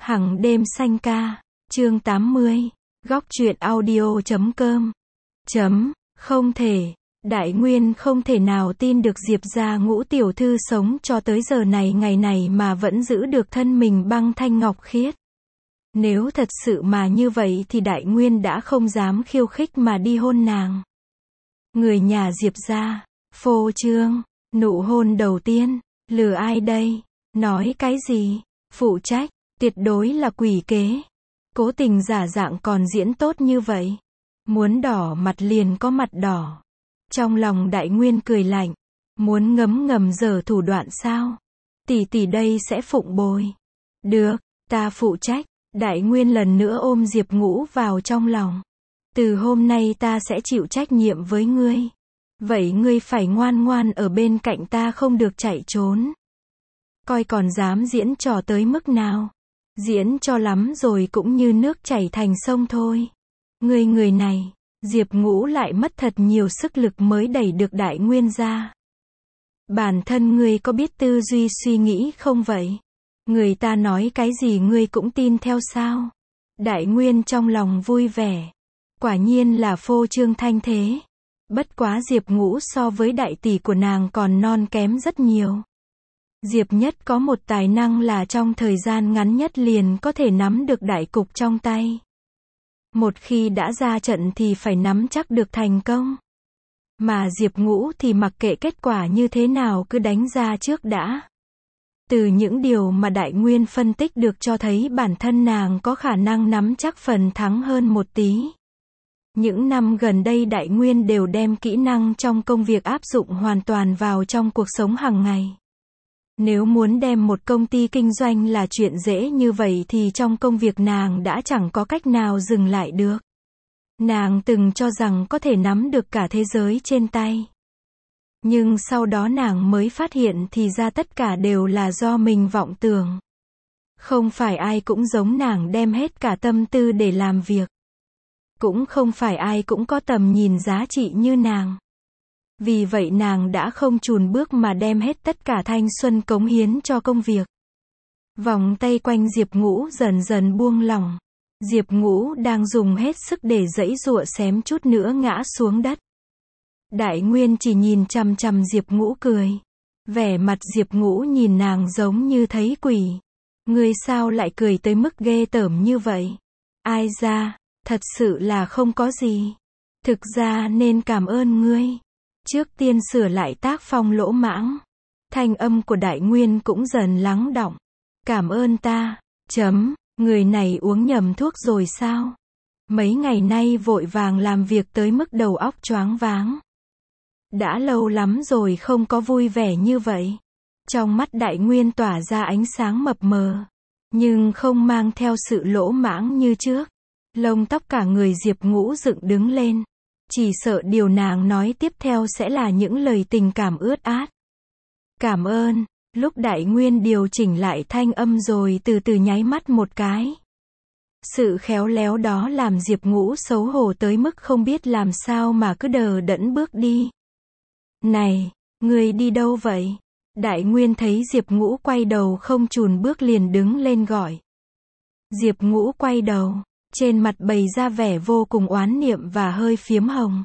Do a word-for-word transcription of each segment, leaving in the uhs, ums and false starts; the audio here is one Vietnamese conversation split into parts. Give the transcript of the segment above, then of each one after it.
Hằng đêm xanh ca, chương tám mươi, góc truyện audio chấm com. Chấm, không thể, Đại Nguyên không thể nào tin được Diệp gia Ngũ tiểu thư sống cho tới giờ này ngày này mà vẫn giữ được thân mình băng thanh ngọc khiết. Nếu thật sự mà như vậy thì Đại Nguyên đã không dám khiêu khích mà đi hôn nàng. Người nhà Diệp gia, phô trương, nụ hôn đầu tiên, lừa ai đây? Nói cái gì? Phụ trách, tuyệt đối là quỷ kế. Cố tình giả dạng còn diễn tốt như vậy. Muốn đỏ mặt liền có mặt đỏ. Trong lòng Đại Nguyên cười lạnh. Muốn ngấm ngầm giở thủ đoạn sao? Tỷ tỷ đây sẽ phụng bồi. Được, ta phụ trách. Đại Nguyên lần nữa ôm Diệp Ngũ vào trong lòng. Từ hôm nay ta sẽ chịu trách nhiệm với ngươi. Vậy ngươi phải ngoan ngoan ở bên cạnh ta, không được chạy trốn. Coi còn dám diễn trò tới mức nào. Diễn cho lắm rồi cũng như nước chảy thành sông thôi. Ngươi người này, Diệp Ngũ lại mất thật nhiều sức lực mới đẩy được Đại Nguyên ra. Bản thân ngươi có biết tư duy suy nghĩ không vậy? Người ta nói cái gì ngươi cũng tin theo sao? Đại Nguyên trong lòng vui vẻ. Quả nhiên là phô trương thanh thế. Bất quá Diệp Ngũ so với đại tỷ của nàng còn non kém rất nhiều. Diệp Nhất có một tài năng là trong thời gian ngắn nhất liền có thể nắm được đại cục trong tay. Một khi đã ra trận thì phải nắm chắc được thành công. Mà Diệp Ngũ thì mặc kệ kết quả như thế nào cứ đánh ra trước đã. Từ những điều mà Đại Nguyên phân tích được cho thấy bản thân nàng có khả năng nắm chắc phần thắng hơn một tí. Những năm gần đây Đại Nguyên đều đem kỹ năng trong công việc áp dụng hoàn toàn vào trong cuộc sống hàng ngày. Nếu muốn đem một công ty kinh doanh là chuyện dễ như vậy thì trong công việc nàng đã chẳng có cách nào dừng lại được. Nàng từng cho rằng có thể nắm được cả thế giới trên tay. Nhưng sau đó nàng mới phát hiện thì ra tất cả đều là do mình vọng tưởng. Không phải ai cũng giống nàng đem hết cả tâm tư để làm việc. Cũng không phải ai cũng có tầm nhìn giá trị như nàng. Vì vậy nàng đã không chùn bước mà đem hết tất cả thanh xuân cống hiến cho công việc. Vòng tay quanh Diệp Ngũ dần dần buông lỏng. Diệp Ngũ đang dùng hết sức để giãy giụa xém chút nữa ngã xuống đất. Đại Nguyên chỉ nhìn chằm chằm Diệp Ngũ cười. Vẻ mặt Diệp Ngũ nhìn nàng giống như thấy quỷ. Ngươi sao lại cười tới mức ghê tởm như vậy? Ai ra, thật sự là không có gì. Thực ra nên cảm ơn ngươi. Trước tiên sửa lại tác phong lỗ mãng. Thanh âm của Đại Nguyên cũng dần lắng đọng. Cảm ơn ta, chấm, người này uống nhầm thuốc rồi sao? Mấy ngày nay vội vàng làm việc tới mức đầu óc choáng váng. Đã lâu lắm rồi không có vui vẻ như vậy. Trong mắt Đại Nguyên tỏa ra ánh sáng mập mờ. Nhưng không mang theo sự lỗ mãng như trước. Lông tóc cả người Diệp Ngũ dựng đứng lên. Chỉ sợ điều nàng nói tiếp theo sẽ là những lời tình cảm ướt át. Cảm ơn. Lúc Đại Nguyên điều chỉnh lại thanh âm rồi từ từ nháy mắt một cái. Sự khéo léo đó làm Diệp Ngũ xấu hổ tới mức không biết làm sao mà cứ đờ đẫn bước đi. Này, ngươi đi đâu vậy? Đại Nguyên thấy Diệp Ngũ quay đầu không chùn bước liền đứng lên gọi. Diệp Ngũ quay đầu. Trên mặt bày ra vẻ vô cùng oán niệm và hơi phiếm hồng.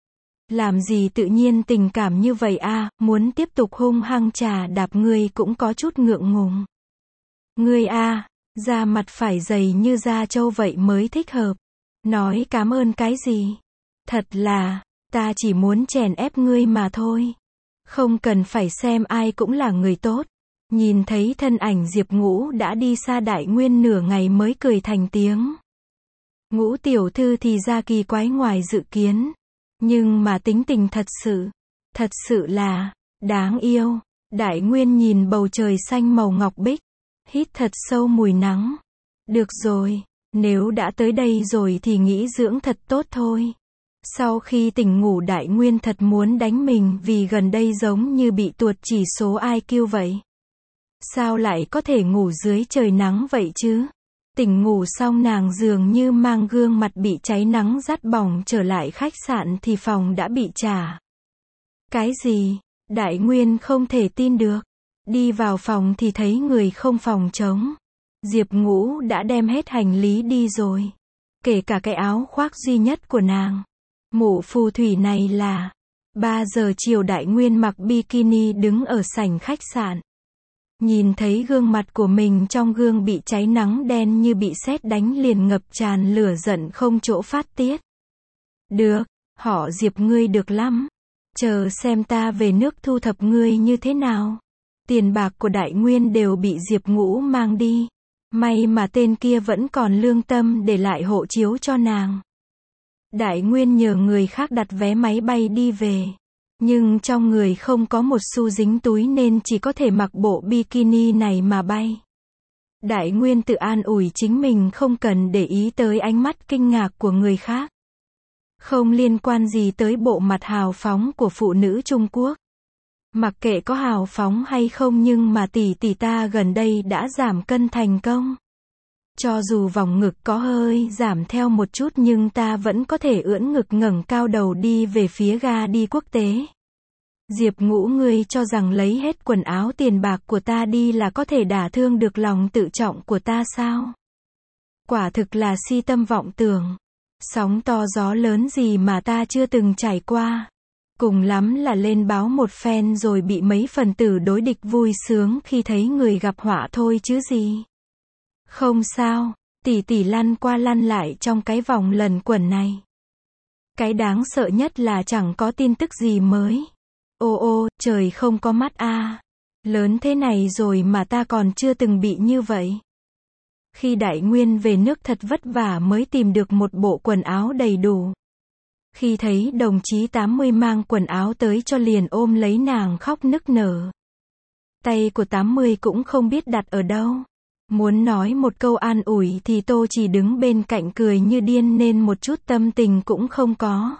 Làm gì tự nhiên tình cảm như vậy a, à, muốn tiếp tục hung hăng trà đạp ngươi cũng có chút ngượng ngùng. Ngươi a, à, da mặt phải dày như da trâu vậy mới thích hợp. Nói cảm ơn cái gì? Thật là, ta chỉ muốn chèn ép ngươi mà thôi. Không cần phải xem ai cũng là người tốt. Nhìn thấy thân ảnh Diệp Ngũ đã đi xa, Đại Nguyên nửa ngày mới cười thành tiếng. Ngũ tiểu thư thì ra kỳ quái ngoài dự kiến. Nhưng mà tính tình thật sự, thật sự là, đáng yêu. Đại Nguyên nhìn bầu trời xanh màu ngọc bích. Hít thật sâu mùi nắng. Được rồi, nếu đã tới đây rồi thì nghỉ dưỡng thật tốt thôi. Sau khi tỉnh ngủ Đại Nguyên thật muốn đánh mình vì gần đây giống như bị tuột chỉ số i kiu vậy. Sao lại có thể ngủ dưới trời nắng vậy chứ? Tỉnh ngủ xong nàng dường như mang gương mặt bị cháy nắng rát bỏng trở lại khách sạn thì phòng đã bị trả. Cái gì? Đại Nguyên không thể tin được. Đi vào phòng thì thấy người không phòng trống. Diệp Ngũ đã đem hết hành lý đi rồi. Kể cả cái áo khoác duy nhất của nàng. Mụ phù thủy này là. ba giờ chiều Đại Nguyên mặc bikini đứng ở sảnh khách sạn. Nhìn thấy gương mặt của mình trong gương bị cháy nắng đen như bị sét đánh liền ngập tràn lửa giận không chỗ phát tiết. Được, họ Diệp ngươi được lắm. Chờ xem ta về nước thu thập ngươi như thế nào. Tiền bạc của Đại Nguyên đều bị Diệp Ngũ mang đi. May mà tên kia vẫn còn lương tâm để lại hộ chiếu cho nàng. Đại Nguyên nhờ người khác đặt vé máy bay đi về. Nhưng trong người không có một xu dính túi nên chỉ có thể mặc bộ bikini này mà bay. Đại Nguyên tự an ủi chính mình không cần để ý tới ánh mắt kinh ngạc của người khác. Không liên quan gì tới bộ mặt hào phóng của phụ nữ Trung Quốc. Mặc kệ có hào phóng hay không nhưng mà tỷ tỷ ta gần đây đã giảm cân thành công. Cho dù vòng ngực có hơi giảm theo một chút nhưng ta vẫn có thể ưỡn ngực ngẩng cao đầu đi về phía ga đi quốc tế. Diệp Ngũ ngươi cho rằng lấy hết quần áo tiền bạc của ta đi là có thể đả thương được lòng tự trọng của ta sao? Quả thực là si tâm vọng tưởng. Sóng to gió lớn gì mà ta chưa từng trải qua. Cùng lắm là lên báo một phen rồi bị mấy phần tử đối địch vui sướng khi thấy người gặp họa thôi chứ gì. Không sao, tỷ tỷ lăn qua lăn lại trong cái vòng lần quẩn này. Cái đáng sợ nhất là chẳng có tin tức gì mới. Ô ô, trời không có mắt a. À. Lớn thế này rồi mà ta còn chưa từng bị như vậy. Khi Đại Nguyên về nước thật vất vả mới tìm được một bộ quần áo đầy đủ. Khi thấy đồng chí tám mươi mang quần áo tới cho liền ôm lấy nàng khóc nức nở. Tay của tám mươi cũng không biết đặt ở đâu. Muốn nói một câu an ủi thì Tô chỉ đứng bên cạnh cười như điên nên một chút tâm tình cũng không có.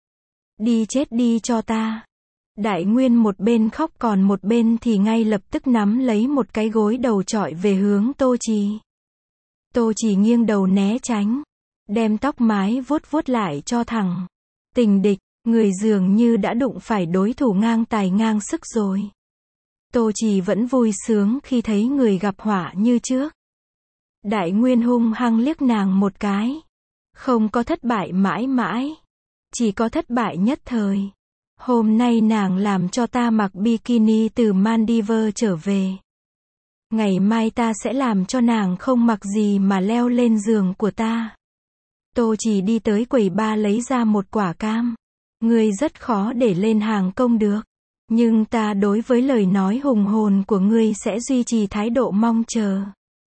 Đi chết đi cho ta. Đại Nguyên một bên khóc còn một bên thì ngay lập tức nắm lấy một cái gối đầu chọi về hướng Tô Trì. Tô Trì nghiêng đầu né tránh. Đem tóc mái vuốt vuốt lại cho thẳng. Tình địch, người dường như đã đụng phải đối thủ ngang tài ngang sức rồi. Tô Trì vẫn vui sướng khi thấy người gặp họa như trước. Đại Nguyên hung hăng liếc nàng một cái. Không có thất bại mãi mãi. Chỉ có thất bại nhất thời. Hôm nay nàng làm cho ta mặc bikini từ Maldives trở về. Ngày mai ta sẽ làm cho nàng không mặc gì mà leo lên giường của ta. Tô Trì đi tới quầy ba lấy ra một quả cam. Ngươi rất khó để lên hàng công được. Nhưng ta đối với lời nói hùng hồn của ngươi sẽ duy trì thái độ mong chờ.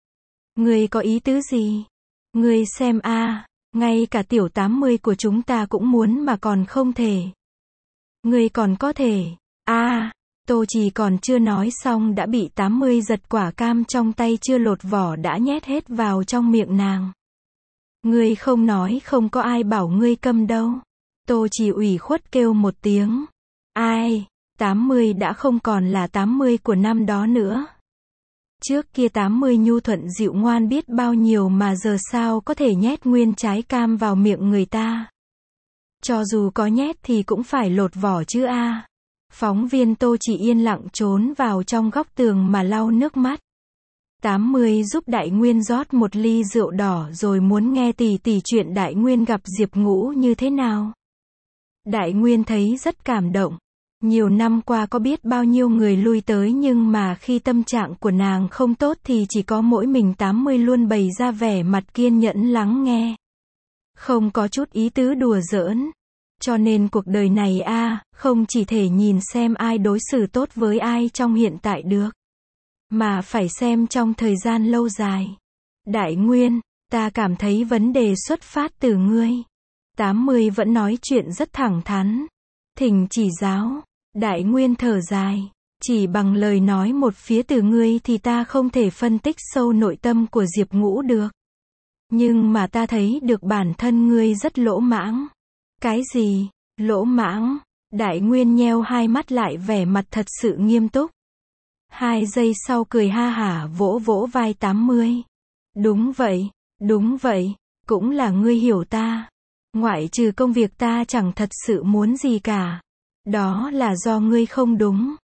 Ngươi có ý tứ gì? Ngươi xem a, à, ngay cả tiểu tám mươi của chúng ta cũng muốn mà còn không thể. Ngươi còn có thể. A, à, Tô Trì còn chưa nói xong đã bị tám mươi giật quả cam trong tay chưa lột vỏ đã nhét hết vào trong miệng nàng. Ngươi không nói không có ai bảo ngươi câm đâu. Tô Trì ủy khuất kêu một tiếng. Ai? tám mươi đã không còn là tám mươi của năm đó nữa. Trước kia tám mươi nhu thuận dịu ngoan biết bao nhiêu mà giờ sao có thể nhét nguyên trái cam vào miệng người ta. Cho dù có nhét thì cũng phải lột vỏ chứ a. À. Phóng viên Tô chỉ yên lặng trốn vào trong góc tường mà lau nước mắt. tám mươi giúp Đại Nguyên rót một ly rượu đỏ rồi muốn nghe tỉ tỉ chuyện Đại Nguyên gặp Diệp Ngũ như thế nào. Đại Nguyên thấy rất cảm động. Nhiều năm qua có biết bao nhiêu người lui tới nhưng mà khi tâm trạng của nàng không tốt thì chỉ có mỗi mình tám mươi luôn bày ra vẻ mặt kiên nhẫn lắng nghe. Không có chút ý tứ đùa giỡn. Cho nên cuộc đời này a, à, không chỉ thể nhìn xem ai đối xử tốt với ai trong hiện tại được. Mà phải xem trong thời gian lâu dài. Đại Nguyên, ta cảm thấy vấn đề xuất phát từ ngươi. tám mươi vẫn nói chuyện rất thẳng thắn. Thỉnh chỉ giáo. Đại Nguyên thở dài. Chỉ bằng lời nói một phía từ ngươi thì ta không thể phân tích sâu nội tâm của Diệp Ngũ được. Nhưng mà ta thấy được bản thân ngươi rất lỗ mãng. Cái gì? Lỗ mãng? Đại Nguyên nheo hai mắt lại vẻ mặt thật sự nghiêm túc. Hai giây sau cười ha hả vỗ vỗ vai tám mươi. Đúng vậy, đúng vậy, cũng là ngươi hiểu ta. Ngoại trừ công việc ta chẳng thật sự muốn gì cả. Đó là do ngươi không đúng.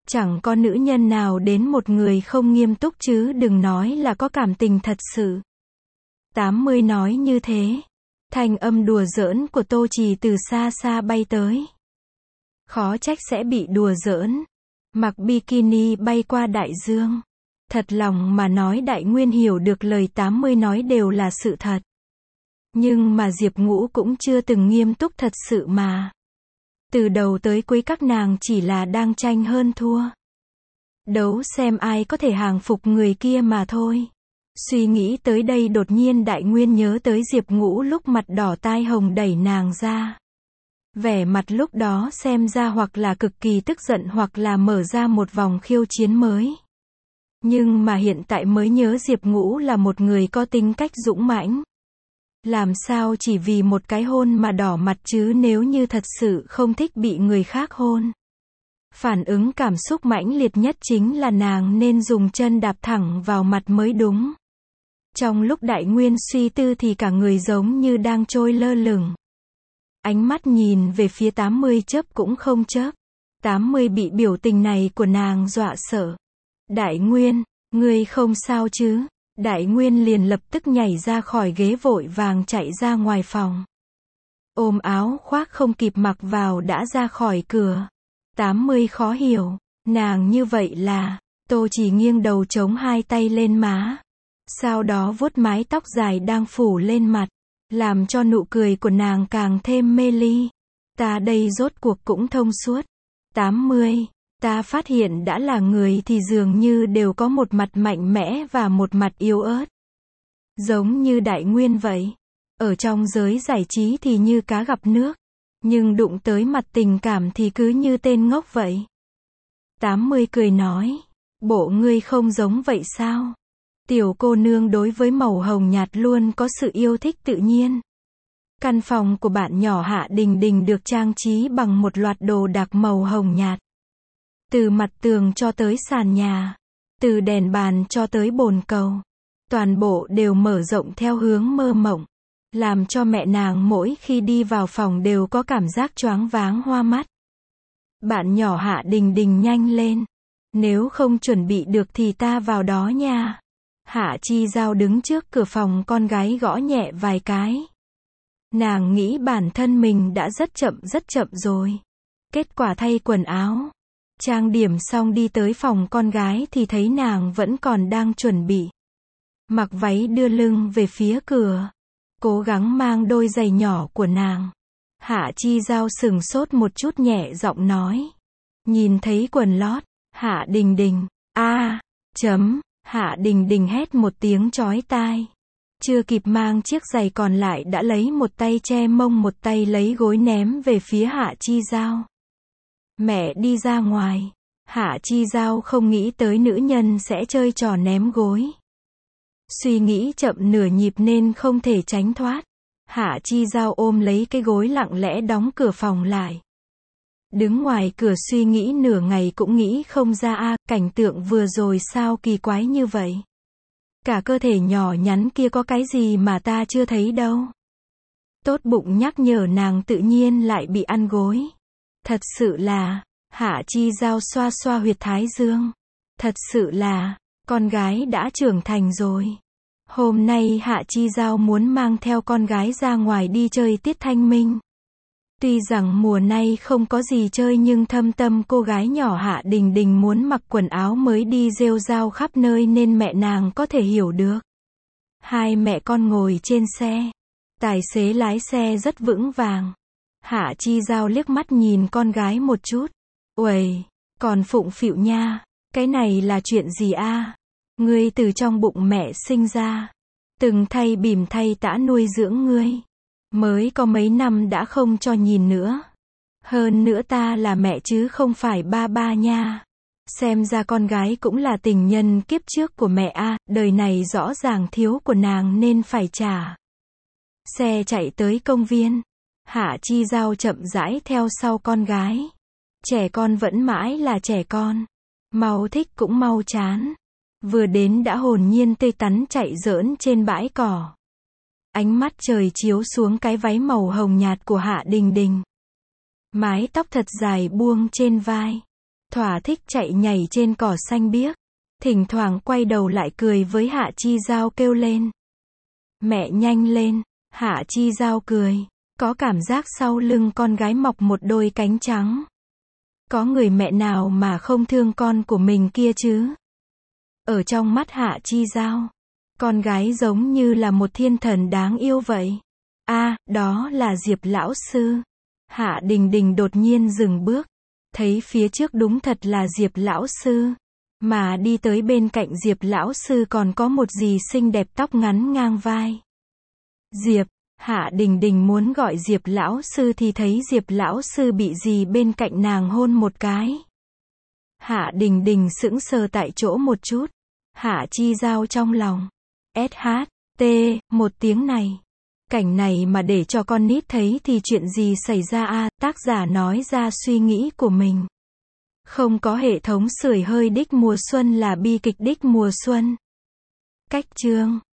Chẳng có nữ nhân nào đến một người không nghiêm túc chứ đừng nói là có cảm tình thật sự. tám mươi nói như thế. Thanh âm đùa giỡn của Tô Trì từ xa xa bay tới. Khó trách sẽ bị đùa giỡn. Mặc bikini bay qua đại dương. Thật lòng mà nói Đại Nguyên hiểu được lời tám mươi nói đều là sự thật. Nhưng mà Diệp Ngũ cũng chưa từng nghiêm túc thật sự mà. Từ đầu tới cuối các nàng chỉ là đang tranh hơn thua. Đấu xem ai có thể hàng phục người kia mà thôi. Suy nghĩ tới đây đột nhiên Đại Nguyên nhớ tới Diệp Ngũ lúc mặt đỏ tai hồng đẩy nàng ra. Vẻ mặt lúc đó xem ra hoặc là cực kỳ tức giận hoặc là mở ra một vòng khiêu chiến mới. Nhưng mà hiện tại mới nhớ Diệp Ngũ là một người có tính cách dũng mãnh. Làm sao chỉ vì một cái hôn mà đỏ mặt chứ nếu như thật sự không thích bị người khác hôn. Phản ứng cảm xúc mãnh liệt nhất chính là nàng nên dùng chân đạp thẳng vào mặt mới đúng. Trong lúc Đại Nguyên suy tư thì cả người giống như đang trôi lơ lửng. Ánh mắt nhìn về phía tám mươi chớp cũng không chớp. tám mươi bị biểu tình này của nàng dọa sợ. Đại Nguyên, ngươi không sao chứ? Đại Nguyên liền lập tức nhảy ra khỏi ghế vội vàng chạy ra ngoài phòng. Ôm áo khoác không kịp mặc vào đã ra khỏi cửa. tám mươi khó hiểu, nàng như vậy là, Tô Chỉ nghiêng đầu chống hai tay lên má. Sau đó vuốt mái tóc dài đang phủ lên mặt, làm cho nụ cười của nàng càng thêm mê ly. Ta đây rốt cuộc cũng thông suốt. tám mươi, ta phát hiện đã là người thì dường như đều có một mặt mạnh mẽ và một mặt yếu ớt. Giống như Đại Nguyên vậy. Ở trong giới giải trí thì như cá gặp nước. Nhưng đụng tới mặt tình cảm thì cứ như tên ngốc vậy. tám mươi cười nói. Bộ ngươi không giống vậy sao? Tiểu cô nương đối với màu hồng nhạt luôn có sự yêu thích tự nhiên. Căn phòng của bạn nhỏ Hạ Đình Đình được trang trí bằng một loạt đồ đạc màu hồng nhạt. Từ mặt tường cho tới sàn nhà. Từ đèn bàn cho tới bồn cầu. Toàn bộ đều mở rộng theo hướng mơ mộng. Làm cho mẹ nàng mỗi khi đi vào phòng đều có cảm giác choáng váng hoa mắt. Bạn nhỏ Hạ Đình Đình nhanh lên. Nếu không chuẩn bị được thì ta vào đó nha. Hạ Chi Giao đứng trước cửa phòng con gái gõ nhẹ vài cái. Nàng nghĩ bản thân mình đã rất chậm rất chậm rồi. Kết quả thay quần áo. Trang điểm xong đi tới phòng con gái thì thấy nàng vẫn còn đang chuẩn bị. Mặc váy đưa lưng về phía cửa. Cố gắng mang đôi giày nhỏ của nàng. Hạ Chi Giao sừng sốt một chút nhẹ giọng nói. Nhìn thấy quần lót. Hạ Đình Đình. A. Chấm. Hạ Đình Đình hét một tiếng chói tai. Chưa kịp mang chiếc giày còn lại đã lấy một tay che mông một tay lấy gối ném về phía Hạ Chi Giao. Mẹ đi ra ngoài. Hạ Chi Giao không nghĩ tới nữ nhân sẽ chơi trò ném gối. Suy nghĩ chậm nửa nhịp nên không thể tránh thoát. Hạ Chi Giao ôm lấy cái gối lặng lẽ đóng cửa phòng lại. Đứng ngoài cửa suy nghĩ nửa ngày cũng nghĩ không ra a, à, cảnh tượng vừa rồi sao kỳ quái như vậy. Cả cơ thể nhỏ nhắn kia có cái gì mà ta chưa thấy đâu. Tốt bụng nhắc nhở nàng tự nhiên lại bị ăn gối. Thật sự là, Hạ Chi Giao xoa xoa huyệt thái dương. Thật sự là, con gái đã trưởng thành rồi. Hôm nay Hạ Chi Giao muốn mang theo con gái ra ngoài đi chơi tiết thanh minh. Tuy rằng mùa nay không có gì chơi nhưng thâm tâm cô gái nhỏ Hạ Đình Đình muốn mặc quần áo mới đi rêu rao khắp nơi nên mẹ nàng có thể hiểu được. Hai mẹ con ngồi trên xe. Tài xế lái xe rất vững vàng. Hạ Chi Giao liếc mắt nhìn con gái một chút. Uầy, còn phụng phịu nha. Cái này là chuyện gì a? Ngươi từ trong bụng mẹ sinh ra. Từng thay bỉm thay tã nuôi dưỡng ngươi. Mới có mấy năm đã không cho nhìn nữa. Hơn nữa ta là mẹ chứ không phải ba ba nha. Xem ra con gái cũng là tình nhân kiếp trước của mẹ a, đời này rõ ràng thiếu của nàng nên phải trả. Xe chạy tới công viên. Hạ Chi Giao chậm rãi theo sau con gái. Trẻ con vẫn mãi là trẻ con. Mau thích cũng mau chán. Vừa đến đã hồn nhiên tươi tắn chạy giỡn trên bãi cỏ. Ánh mắt trời chiếu xuống cái váy màu hồng nhạt của Hạ Đình Đình. Mái tóc thật dài buông trên vai. thỏa thích chạy nhảy trên cỏ xanh biếc. Thỉnh thoảng quay đầu lại cười với Hạ Chi Giao kêu lên. Mẹ nhanh lên, Hạ Chi Giao cười. Có cảm giác sau lưng con gái mọc một đôi cánh trắng. Có người mẹ nào mà không thương con của mình kia chứ? Ở trong mắt Hạ Chi Giao, con gái giống như là một thiên thần đáng yêu vậy. A, à, đó là Diệp lão sư. Hạ Đình Đình đột nhiên dừng bước, thấy phía trước đúng thật là Diệp lão sư, mà đi tới bên cạnh Diệp lão sư còn có một dì xinh đẹp tóc ngắn ngang vai. Diệp, Hạ Đình Đình muốn gọi Diệp lão sư thì thấy Diệp lão sư bị dì bên cạnh nàng hôn một cái. Hạ Đình Đình sững sờ tại chỗ một chút. Hạ Chi Giao trong lòng. ét hát tê, một tiếng này. Cảnh này mà để cho con nít thấy thì chuyện gì xảy ra a? Tác giả nói ra suy nghĩ của mình. Không có hệ thống sưởi hơi đích mùa xuân là bi kịch đích mùa xuân. Cách chương